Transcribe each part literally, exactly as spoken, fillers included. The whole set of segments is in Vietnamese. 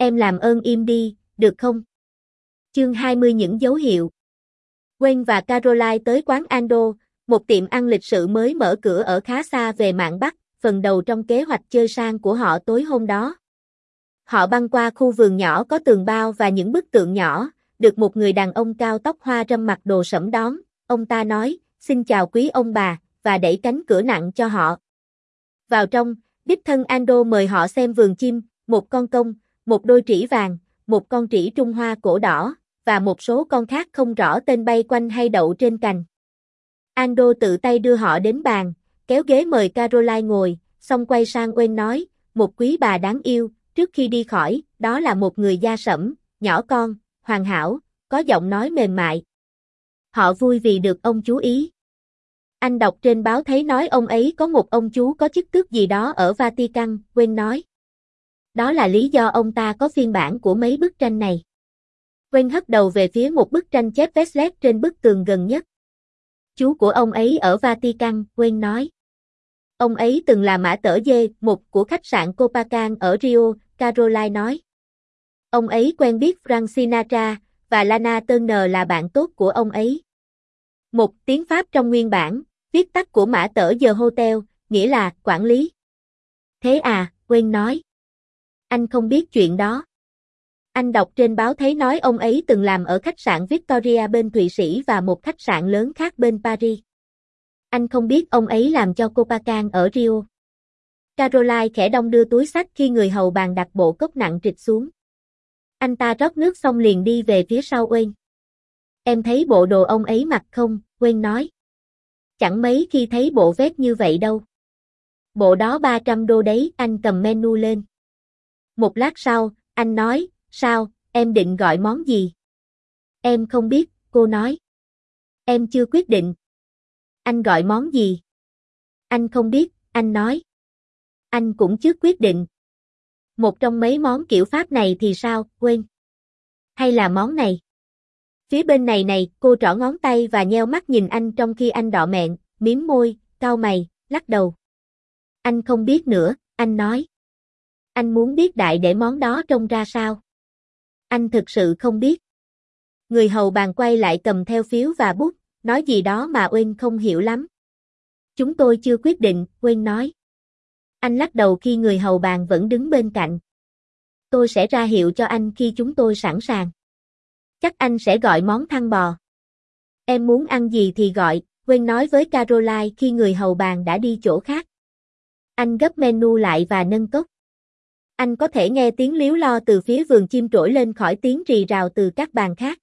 Em làm ơn im đi, được không? Chương hai mươi những dấu hiệu. Wayne và Caroline tới quán Ando, một tiệm ăn lịch sự mới mở cửa ở khá xa về mạn Bắc, phần đầu trong kế hoạch chơi sang của họ tối hôm đó. Họ băng qua khu vườn nhỏ có tường bao và những bức tượng nhỏ, được một người đàn ông cao tóc hoa râm mặc đồ sẫm đón. Ông ta nói, xin chào quý ông bà, và đẩy cánh cửa nặng cho họ. Vào trong, đích thân Ando mời họ xem vườn chim, một con công, một đôi trĩ vàng, một con trĩ Trung Hoa cổ đỏ, và một số con khác không rõ tên bay quanh hay đậu trên cành. Ando tự tay đưa họ đến bàn, kéo ghế mời Caroline ngồi, xong quay sang Wayne nói, một quý bà đáng yêu, trước khi đi khỏi, đó là một người da sẫm, nhỏ con, hoàn hảo, có giọng nói mềm mại. Họ vui vì được ông chú ý. Anh đọc trên báo thấy nói ông ấy có một ông chú có chức tước gì đó ở Vatican, Wayne nói. Đó là lý do ông ta có phiên bản của mấy bức tranh này. Wayne hất đầu về phía một bức tranh chép Wesley trên bức tường gần nhất. Chú của ông ấy ở Vatican, Wayne nói. Ông ấy từng là mã tở dê một của khách sạn Copacan ở Rio, Caroline nói. Ông ấy quen biết Frank Sinatra, và Lana Turner là bạn tốt của ông ấy. Một tiếng Pháp trong nguyên bản, viết tắt của mã tở The Hotel, nghĩa là quản lý. Thế à, Wayne nói. Anh không biết chuyện đó. Anh đọc trên báo thấy nói ông ấy từng làm ở khách sạn Victoria bên Thụy Sĩ và một khách sạn lớn khác bên Paris. Anh không biết ông ấy làm cho Copacan ở Rio. Caroline khẽ đong đưa túi xách khi người hầu bàn đặt bộ cốc nặng trịch xuống. Anh ta rót nước xong liền đi về phía sau Wayne. Em thấy bộ đồ ông ấy mặc không? Wayne nói. Chẳng mấy khi thấy bộ vest như vậy đâu. Bộ đó ba trăm đô đấy, anh cầm menu lên. Một lát sau, anh nói, sao, em định gọi món gì? Em không biết, cô nói. Em chưa quyết định. Anh gọi món gì? Anh không biết, anh nói. Anh cũng chưa quyết định. Một trong mấy món kiểu Pháp này thì sao, Wayne? Hay là món này? Phía bên này này, cô trỏ ngón tay và nheo mắt nhìn anh trong khi anh đọ mẹn, mím môi, cau mày, lắc đầu. Anh không biết nữa, anh nói. Anh muốn biết đại để món đó trông ra sao? Anh thực sự không biết. Người hầu bàn quay lại cầm theo phiếu và bút, nói gì đó mà Wayne không hiểu lắm. Chúng tôi chưa quyết định, Wayne nói. Anh lắc đầu khi người hầu bàn vẫn đứng bên cạnh. Tôi sẽ ra hiệu cho anh khi chúng tôi sẵn sàng. Chắc anh sẽ gọi món thăn bò. Em muốn ăn gì thì gọi, Wayne nói với Caroline khi người hầu bàn đã đi chỗ khác. Anh gấp menu lại và nâng cốc. Anh có thể nghe tiếng líu lo từ phía vườn chim trỗi lên khỏi tiếng rì rào từ các bàn khác.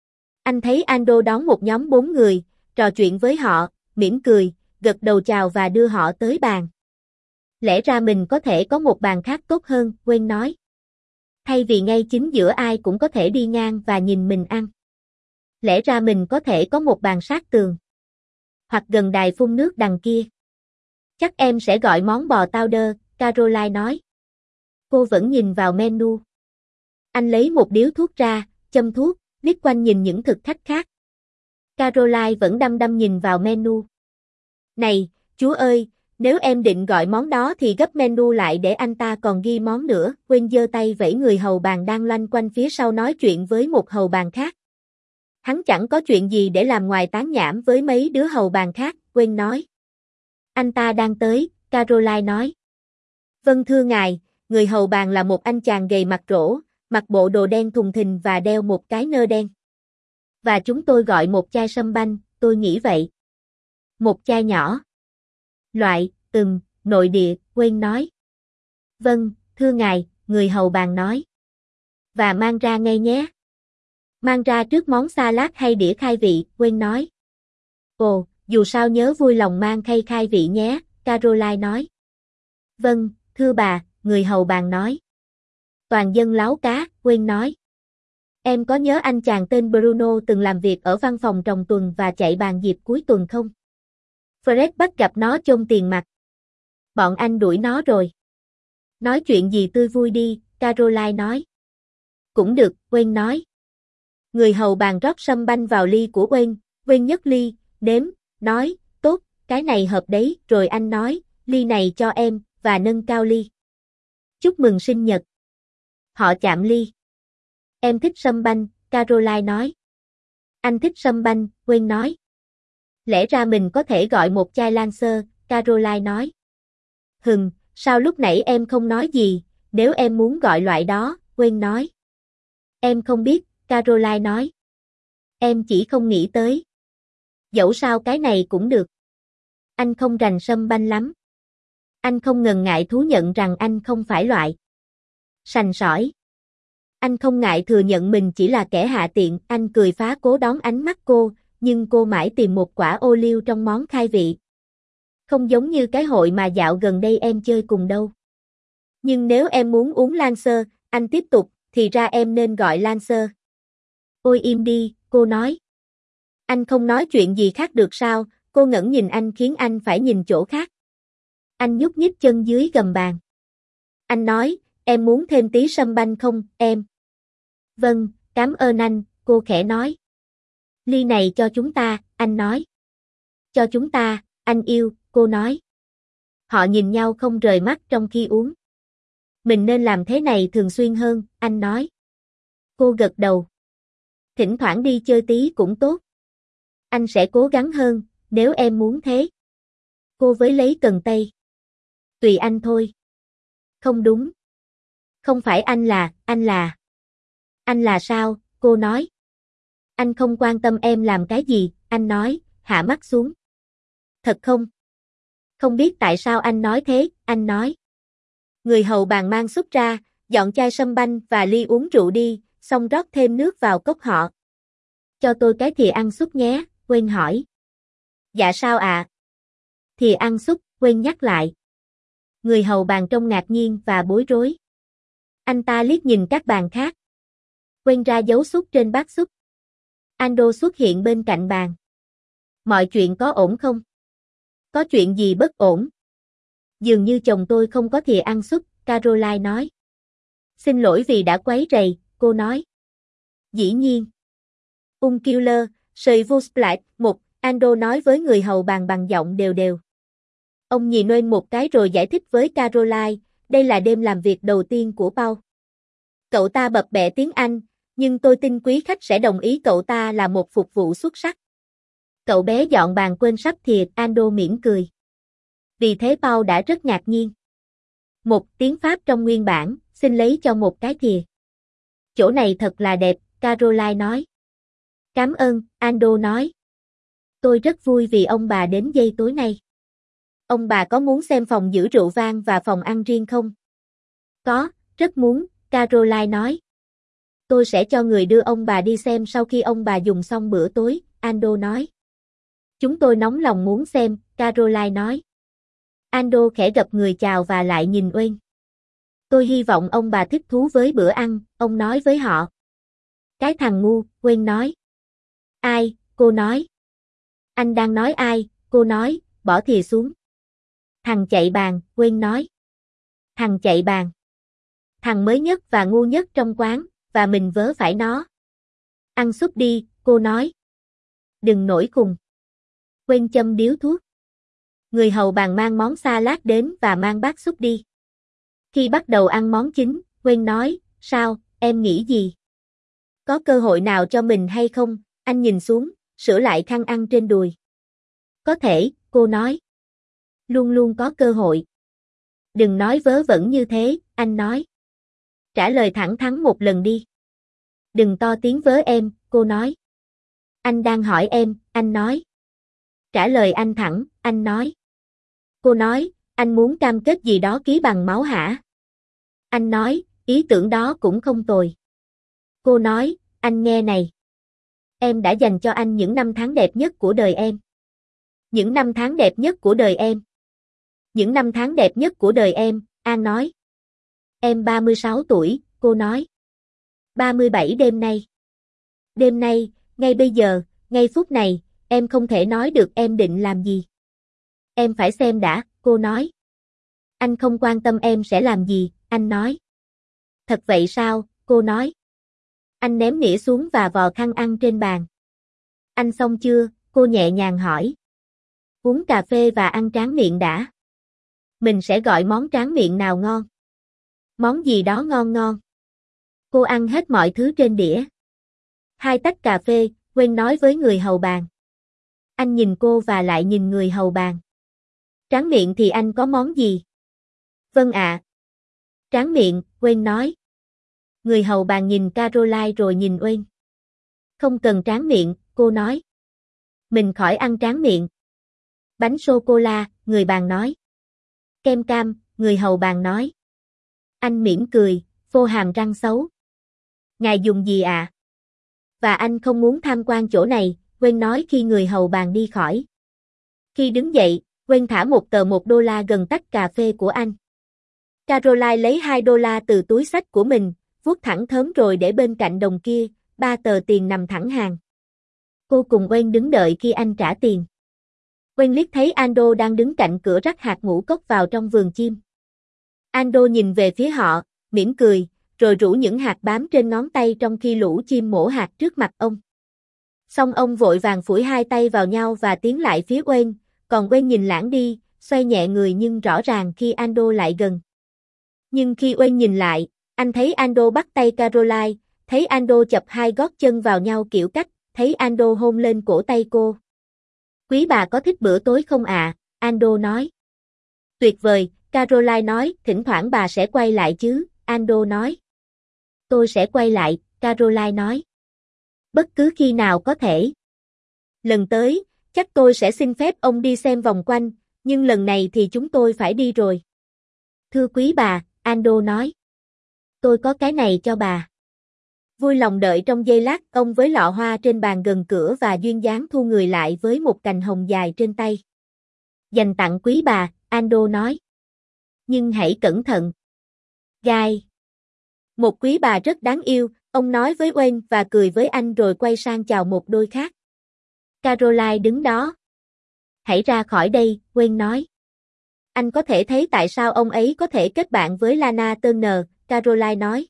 Anh thấy Ando đón một nhóm bốn người, trò chuyện với họ, mỉm cười, gật đầu chào và đưa họ tới bàn. Lẽ ra mình có thể có một bàn khác tốt hơn, Wayne nói. Thay vì ngay chính giữa ai cũng có thể đi ngang và nhìn mình ăn. Lẽ ra mình có thể có một bàn sát tường. Hoặc gần đài phun nước đằng kia. Chắc em sẽ gọi món bò tao đơ, Caroline nói. Cô vẫn nhìn vào menu. Anh lấy một điếu thuốc ra, châm thuốc, liếc quanh nhìn những thực khách khác. Caroline vẫn đăm đăm nhìn vào menu. Này, chúa ơi, nếu em định gọi món đó thì gấp menu lại để anh ta còn ghi món nữa. Wayne giơ tay vẫy người hầu bàn đang loanh quanh phía sau nói chuyện với một hầu bàn khác. Hắn chẳng có chuyện gì để làm ngoài tán nhảm với mấy đứa hầu bàn khác, Wayne nói. Anh ta đang tới, Caroline nói. Vâng thưa ngài, người hầu bàn là một anh chàng gầy mặt rỗ, mặc bộ đồ đen thùng thình và đeo một cái nơ đen. Và chúng tôi gọi một chai sâm banh, tôi nghĩ vậy. Một chai nhỏ. Loại, ừm, nội địa, Wayne nói. Vâng, thưa ngài, người hầu bàn nói. Và mang ra ngay nhé. Mang ra trước món salad hay đĩa khai vị, Wayne nói. Ồ, dù sao nhớ vui lòng mang khay khai vị nhé, Caroline nói. Vâng, thưa bà, người hầu bàn nói. Toàn dân láo cá, Wayne nói. Em có nhớ anh chàng tên Bruno từng làm việc ở văn phòng trồng tuần và chạy bàn dịp cuối tuần không? Fred bắt gặp nó chôn tiền mặt. Bọn anh đuổi nó rồi. Nói chuyện gì tươi vui đi, Caroline nói. Cũng được, Wayne nói. Người hầu bàn rót sâm banh vào ly của Wayne, Wayne nhấc ly, nếm, nói, tốt, cái này hợp đấy, rồi anh nói, ly này cho em, và nâng cao ly. Chúc mừng sinh nhật. Họ chạm ly. Em thích sâm banh, Caroline nói. Anh thích sâm banh, Wayne nói. Lẽ ra mình có thể gọi một chai Lancer, Caroline nói. Hừm, sao lúc nãy em không nói gì, nếu em muốn gọi loại đó, Wayne nói. Em không biết, Caroline nói. Em chỉ không nghĩ tới. Dẫu sao cái này cũng được. Anh không rành sâm banh lắm. Anh không ngần ngại thú nhận rằng anh không phải loại sành sỏi. Anh không ngại thừa nhận mình chỉ là kẻ hạ tiện, anh cười phá cố đón ánh mắt cô, nhưng cô mãi tìm một quả ô liu trong món khai vị. Không giống như cái hội mà dạo gần đây em chơi cùng đâu. Nhưng nếu em muốn uống Lancer, anh tiếp tục, thì ra em nên gọi Lancer. Ôi im đi, cô nói. Anh không nói chuyện gì khác được sao, cô ngẩng nhìn anh khiến anh phải nhìn chỗ khác. Anh nhúc nhích chân dưới gầm bàn. Anh nói, em muốn thêm tí sâm banh không, em? Vâng, cảm ơn anh, cô khẽ nói. Ly này cho chúng ta, anh nói. Cho chúng ta, anh yêu, cô nói. Họ nhìn nhau không rời mắt trong khi uống. Mình nên làm thế này thường xuyên hơn, anh nói. Cô gật đầu. Thỉnh thoảng đi chơi tí cũng tốt. Anh sẽ cố gắng hơn, nếu em muốn thế. Cô với lấy cần tây. Tùy anh thôi. Không đúng. Không phải anh là, anh là. Anh là sao, cô nói. Anh không quan tâm em làm cái gì, anh nói, hạ mắt xuống. Thật không? Không biết tại sao anh nói thế, anh nói. Người hầu bàn mang súp ra, dọn chai sâm banh và ly uống rượu đi, xong rót thêm nước vào cốc họ. Cho tôi cái thìa ăn súp nhé, Wayne hỏi. Dạ sao ạ? À? Thìa ăn súp, Wayne nhắc lại. Người hầu bàn trông ngạc nhiên và bối rối. Anh ta liếc nhìn các bàn khác. Wayne ra dấu súp trên bát súp. Ando xuất hiện bên cạnh bàn. Mọi chuyện có ổn không? Có chuyện gì bất ổn? Dường như chồng tôi không có thìa ăn súp, Caroline nói. Xin lỗi vì đã quấy rầy, cô nói. Dĩ nhiên. Ung killer, sợi vô splat, một, Ando nói với người hầu bàn bằng giọng đều đều. Ông nhìn Wayne một cái rồi giải thích với Caroline, đây là đêm làm việc đầu tiên của Paul. Cậu ta bập bẹ tiếng Anh, nhưng tôi tin quý khách sẽ đồng ý cậu ta là một phục vụ xuất sắc. Cậu bé dọn bàn quên sắp thìa, Ando mỉm cười. Vì thế Paul đã rất ngạc nhiên. Một tiếng Pháp trong nguyên bản, xin lấy cho một cái thìa. Chỗ này thật là đẹp, Caroline nói. Cảm ơn, Ando nói. Tôi rất vui vì ông bà đến giây tối nay. Ông bà có muốn xem phòng giữ rượu vang và phòng ăn riêng không? Có, rất muốn, Caroline nói. Tôi sẽ cho người đưa ông bà đi xem sau khi ông bà dùng xong bữa tối, Ando nói. Chúng tôi nóng lòng muốn xem, Caroline nói. Ando khẽ gập người chào và lại nhìn Wayne. Tôi hy vọng ông bà thích thú với bữa ăn, ông nói với họ. Cái thằng ngu, Wayne nói. Ai, cô nói. Anh đang nói ai, cô nói, bỏ thìa xuống. Thằng chạy bàn, Wayne nói. Thằng chạy bàn. Thằng mới nhất và ngu nhất trong quán, và mình vớ phải nó. Ăn súp đi, cô nói. Đừng nổi khùng. Wayne châm điếu thuốc. Người hầu bàn mang món salad đến và mang bát súp đi. Khi bắt đầu ăn món chính, Wayne nói, sao, em nghĩ gì? Có cơ hội nào cho mình hay không? Anh nhìn xuống, sửa lại khăn ăn trên đùi. Có thể, cô nói. Luôn luôn có cơ hội. Đừng nói vớ vẩn như thế, anh nói. Trả lời thẳng thắn một lần đi. Đừng to tiếng với em, cô nói. Anh đang hỏi em, anh nói. Trả lời anh thẳng, anh nói. Cô nói, anh muốn cam kết gì đó ký bằng máu hả? Anh nói, ý tưởng đó cũng không tồi. Cô nói, anh nghe này. Em đã dành cho anh những năm tháng đẹp nhất của đời em. Những năm tháng đẹp nhất của đời em. Những năm tháng đẹp nhất của đời em, An nói. Em ba mươi sáu tuổi, cô nói. ba mươi bảy đêm nay. Đêm nay, ngay bây giờ, ngay phút này, em không thể nói được em định làm gì. Em phải xem đã, cô nói. Anh không quan tâm em sẽ làm gì, anh nói. Thật vậy sao, cô nói. Anh ném nĩa xuống và vò khăn ăn trên bàn. Anh xong chưa, cô nhẹ nhàng hỏi. Uống cà phê và ăn tráng miệng đã. Mình sẽ gọi món tráng miệng nào ngon? Món gì đó ngon ngon. Cô ăn hết mọi thứ trên đĩa. Hai tách cà phê, Gwen nói với người hầu bàn. Anh nhìn cô và lại nhìn người hầu bàn. Tráng miệng thì anh có món gì? Vâng ạ. Tráng miệng, Gwen nói. Người hầu bàn nhìn Caroline rồi nhìn Gwen. Không cần tráng miệng, cô nói. Mình khỏi ăn tráng miệng. Bánh sô-cô-la, người bàn nói. Kem cam, người hầu bàn nói. Anh mỉm cười, phô hàm răng xấu. Ngài dùng gì ạ? À? Và anh không muốn tham quan chỗ này, Gwen nói khi người hầu bàn đi khỏi. Khi đứng dậy, Gwen thả một tờ một đô la gần tách cà phê của anh. Caroline lấy hai đô la từ túi xách của mình, vuốt thẳng thớm rồi để bên cạnh đồng kia, ba tờ tiền nằm thẳng hàng. Cô cùng Gwen đứng đợi khi anh trả tiền. Gwen liếc thấy Ando đang đứng cạnh cửa rắc hạt ngũ cốc vào trong vườn chim. Ando nhìn về phía họ, mỉm cười, rồi rủ những hạt bám trên ngón tay trong khi lũ chim mổ hạt trước mặt ông. Xong ông vội vàng phủi hai tay vào nhau và tiến lại phía Gwen, còn Gwen nhìn lãng đi, xoay nhẹ người nhưng rõ ràng khi Ando lại gần. Nhưng khi Gwen nhìn lại, anh thấy Ando bắt tay Caroline, thấy Ando chập hai gót chân vào nhau kiểu cách, thấy Ando hôn lên cổ tay cô. Quý bà có thích bữa tối không ạ? À? Ando nói. Tuyệt vời, Caroline nói, thỉnh thoảng bà sẽ quay lại chứ, Ando nói. Tôi sẽ quay lại, Caroline nói. Bất cứ khi nào có thể. Lần tới, chắc tôi sẽ xin phép ông đi xem vòng quanh, nhưng lần này thì chúng tôi phải đi rồi. Thưa quý bà, Ando nói. Tôi có cái này cho bà. Vui lòng đợi trong giây lát, ông với lọ hoa trên bàn gần cửa và duyên dáng thu người lại với một cành hồng dài trên tay. Dành tặng quý bà, Ando nói. Nhưng hãy cẩn thận. Gai. Một quý bà rất đáng yêu, ông nói với Gwen và cười với anh rồi quay sang chào một đôi khác. Caroline đứng đó. Hãy ra khỏi đây, Gwen nói. Anh có thể thấy tại sao ông ấy có thể kết bạn với Lana Turner, Caroline nói.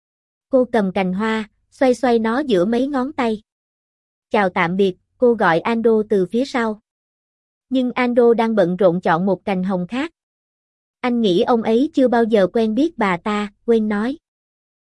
Cô cầm cành hoa, xoay xoay nó giữa mấy ngón tay. Chào tạm biệt, cô gọi Ando từ phía sau. Nhưng Ando đang bận rộn chọn một cành hồng khác. Anh nghĩ ông ấy chưa bao giờ quen biết bà ta, Gwen nói.